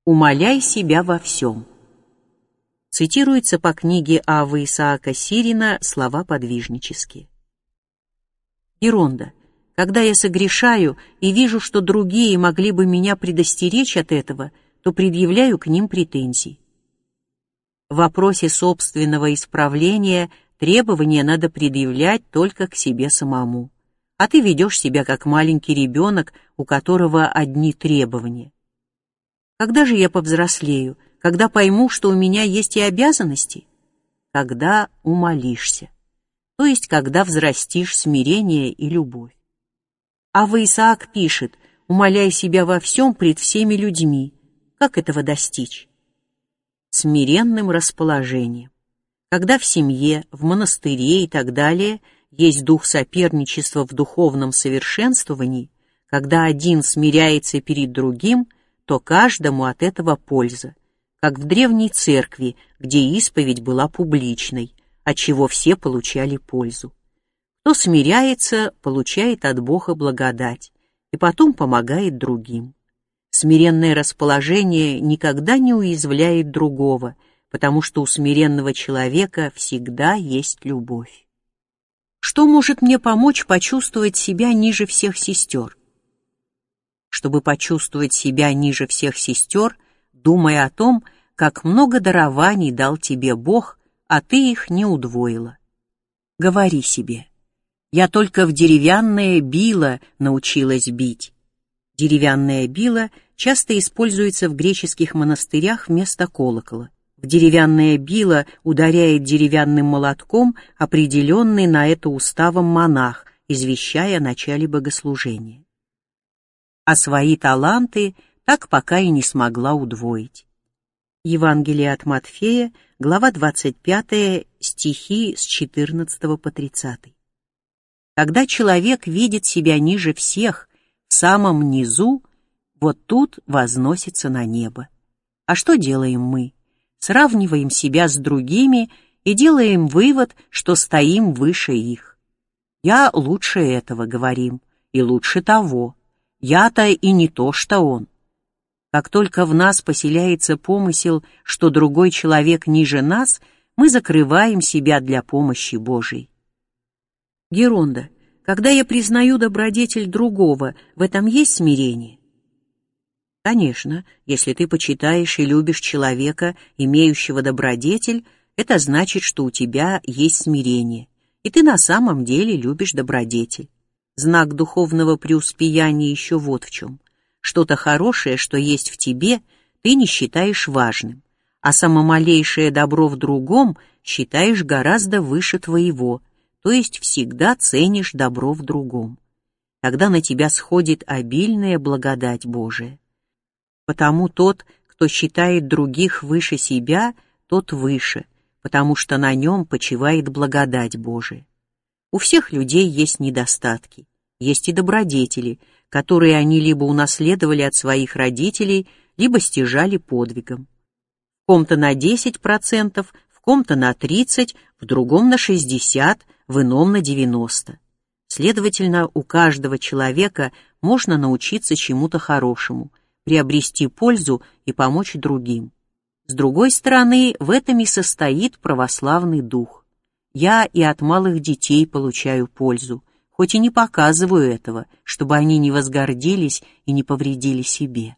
Умаляй себя во всем. Цитируется по книге Аввы Исаака Сирина слова подвижнические. Геронда. Когда я согрешаю и вижу, что другие могли бы меня предостеречь от этого, то предъявляю к ним претензии. В вопросе собственного исправления требования надо предъявлять только к себе самому. А ты ведешь себя как маленький ребенок, у которого одни требования. Когда же я повзрослею? Когда пойму, что у меня есть и обязанности? Когда умолишься. То есть, когда взрастишь смирение и любовь. Авва Исаак пишет: «Умаляй себя во всем пред всеми людьми». Как этого достичь? Смиренным расположением. Когда в семье, в монастыре и так далее есть дух соперничества в духовном совершенствовании, когда один смиряется перед другим, то каждому от этого польза, как в древней церкви, где исповедь была публичной, от чего все получали пользу. Кто смиряется, получает от Бога благодать и потом помогает другим. Смиренное расположение никогда не уязвляет другого, потому что у смиренного человека всегда есть любовь. Что может мне помочь почувствовать себя ниже всех сестер? Чтобы почувствовать себя ниже всех сестер, думай о том, как много дарований дал тебе Бог, а ты их не удвоила. Говори себе: «Я только в деревянное било научилась бить». Деревянное било часто используется в греческих монастырях вместо колокола. В деревянное било ударяет деревянным молотком определенный на это уставом монах, извещая о начале богослужения. А свои таланты так пока и не смогла удвоить. Евангелие от Матфея, глава 25, стихи с 14 по 30. Когда человек видит себя ниже всех, в самом низу, вот тут возносится на небо. А что делаем мы? Сравниваем себя с другими и делаем вывод, что стоим выше их. «Я лучше этого», — говорим, — «и лучше того. Я-то и не то, что он». Как только в нас поселяется помысел, что другой человек ниже нас, мы закрываем себя для помощи Божией. Геронда. Когда я признаю добродетель другого, в этом есть смирение? Конечно, если ты почитаешь и любишь человека, имеющего добродетель, это значит, что у тебя есть смирение, и ты на самом деле любишь добродетель. Знак духовного преуспеяния еще вот в чем. Что-то хорошее, что есть в тебе, ты не считаешь важным, а самомалейшее добро в другом считаешь гораздо выше твоего, то есть всегда ценишь добро в другом. Тогда на тебя сходит обильная благодать Божия. Потому тот, кто считает других выше себя, тот выше, потому что на нем почивает благодать Божия. У всех людей есть недостатки, есть и добродетели, которые они либо унаследовали от своих родителей, либо стяжали подвигом. В ком-то на 10%, в ком-то на 30%, в другом на 60%, в ином на 90%. Следовательно, у каждого человека можно научиться чему-то хорошему, приобрести пользу и помочь другим. С другой стороны, в этом и состоит православный дух. Я и от малых детей получаю пользу, хоть и не показываю этого, чтобы они не возгордились и не повредили себе.